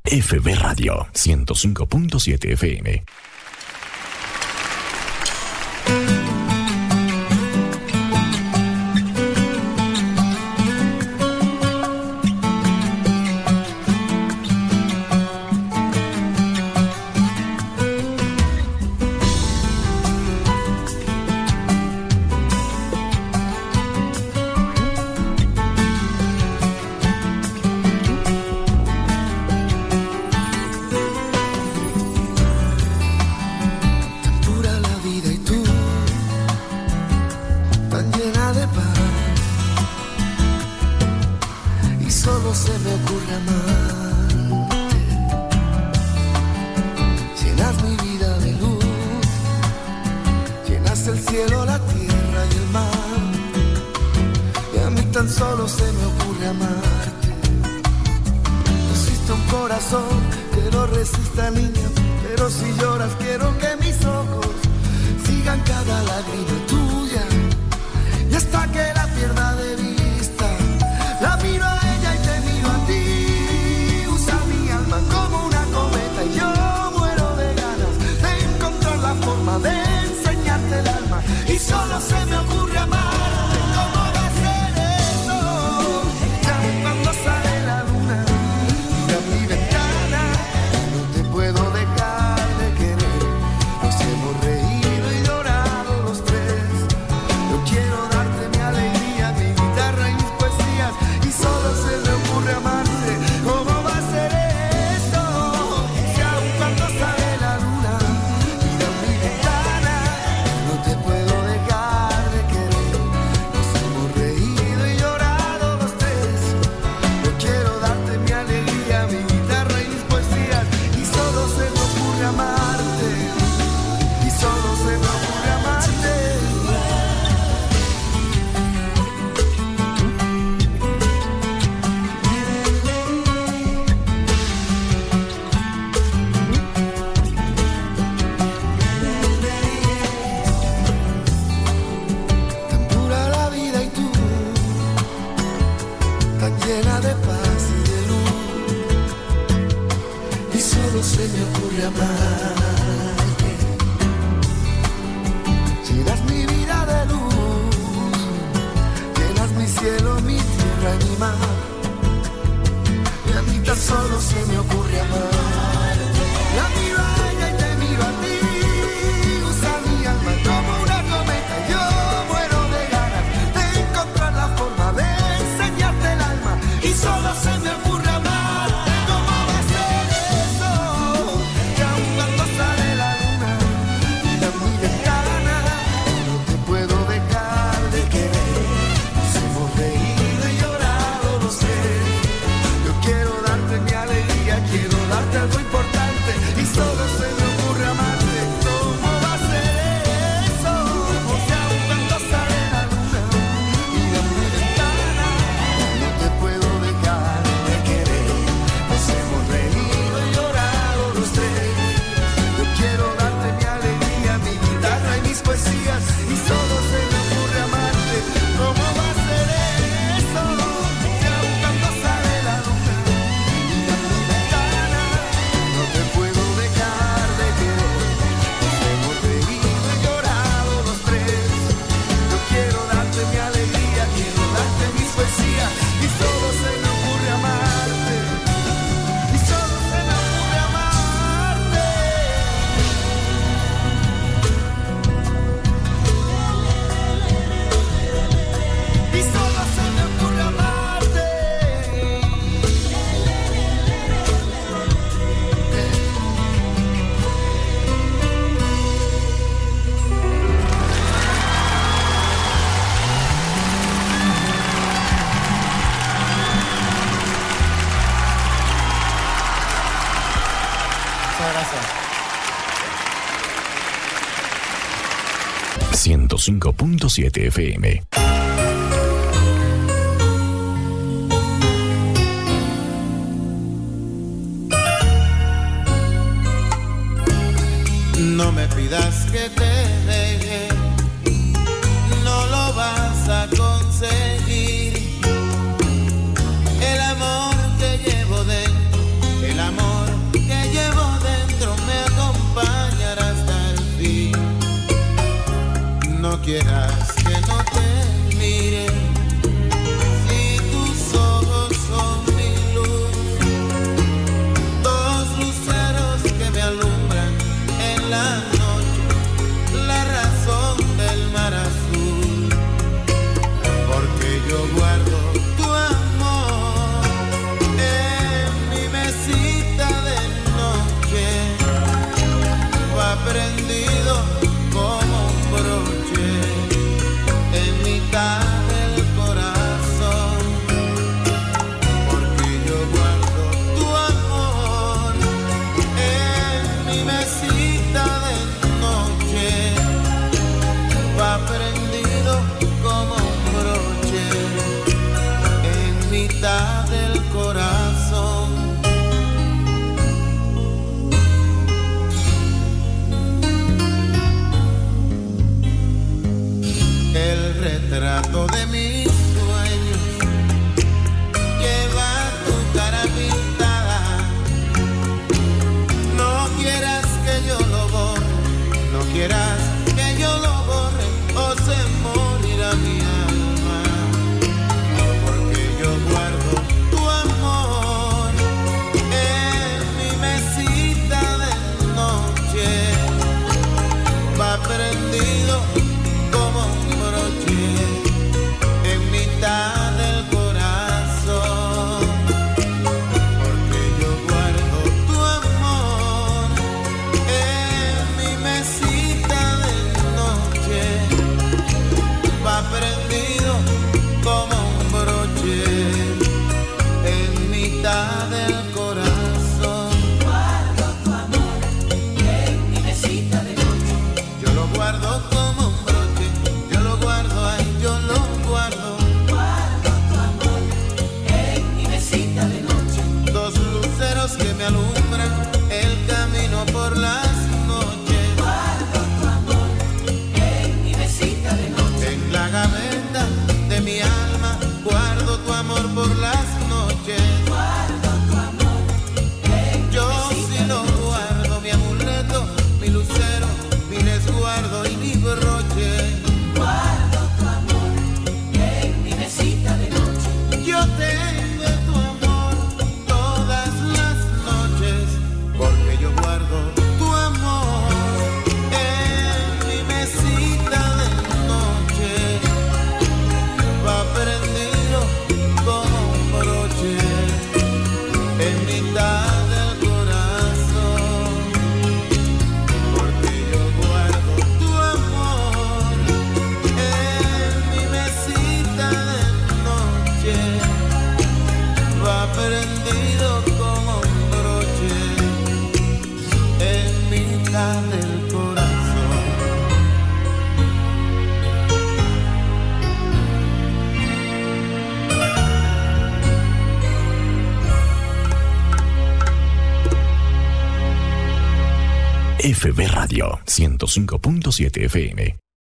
FB Radio 105.7 FM. Muchas gracias. 105.7 FM. No me pidas que te deje, no lo vas a conseguir. El amor que llevo dentro, el amor quieras que no te mire, si tus ojos son mi luz, dos luceros que me alumbran en la noche, la razón del mar azul, porque yo guardo tu amor en mi mesita de noche, va prendido como un broche en mitad del corazón, porque yo guardo tu amor en mi mesita de noche, va prendido como un broche en mitad del corazón. El retrato de mis sueños lleva tu cara pintada. No quieras que yo lo borre, no quieras que yo lo borre, o se morirá mi alma, porque yo guardo tu amor en mi mesita de noche, va prendido como un broche en mitad del corazón, porque yo guardo tu amor en mi mesita de noche, va prendido como un broche en mitad del corazón. Guardo tu amor en mi mesita de noche, yo lo guardo como un broche, yo lo guardo ahí, yo lo guardo. Guardo tu amor en mi mesita de noche, dos luceros que me alumbran el camino por las noches. Guardo tu amor en mi mesita de noche, en la gaveta de mi alma guardo tu amor por las noches. Guardo tu amor en yo sí lo guardo, mi amuleto, mi lucero, mi resguardo y mi broche. Guardo tu amor en mi mesita de noche, yo tengo tu amor todas las noches, porque yo guardo tu amor en mi mesita de noche, va prendido como un broche en mitad del corazón, porque yo guardo tu amor en mi mesita de noche, va prendido como un broche en mitad del corazón. FB Radio 105.7 FM.